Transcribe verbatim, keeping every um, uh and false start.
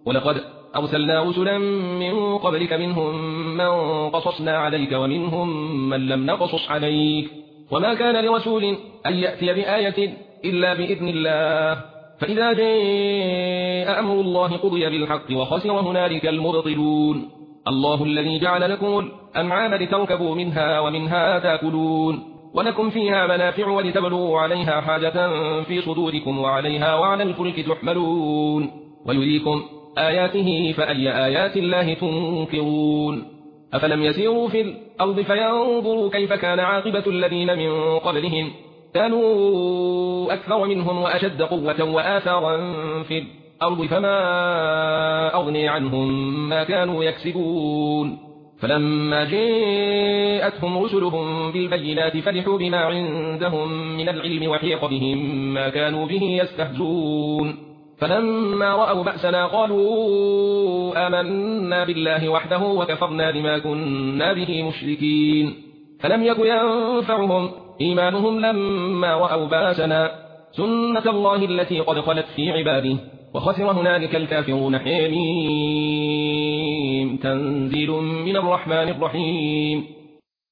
ولقد أرسلنا رسلا من قبلك منهم من قصصنا عليك ومنهم من لم نقصص عليك وما كان لرسول أن يأتي بآية إلا بإذن الله فإذا جاء أمر الله قضي بالحق وخسر هنالك المبطلون الله الذي جعل لكم الأنعام لتركبوا منها ومنها تأكلون ولكم فيها منافع ولتبلغوا عليها حاجة في صدوركم وعليها وعلى الفلك تحملون ويريكم آياته فأي آيات الله تنكرون أفلم يسيروا في الأرض فينظروا كيف كان عاقبة الذين من قبلهم كانوا أكثر منهم وأشد قوة وآثارا في الأرض فما أغني عنهم ما كانوا يكسبون فلما جاءتهم رسلهم بالبينات فرحوا بما عندهم من العلم وحيق بهم ما كانوا به يستهزئون فلما رأوا بأسنا قالوا آمنا بالله وحده وكفرنا بما كنا به مشركين فلم يك ينفعهم إيمانهم لما رأوا بأسنا سنة الله التي قد خلت في عباده وخسر هنالك الكافرون حميم تنزيل من الرحمن الرحيم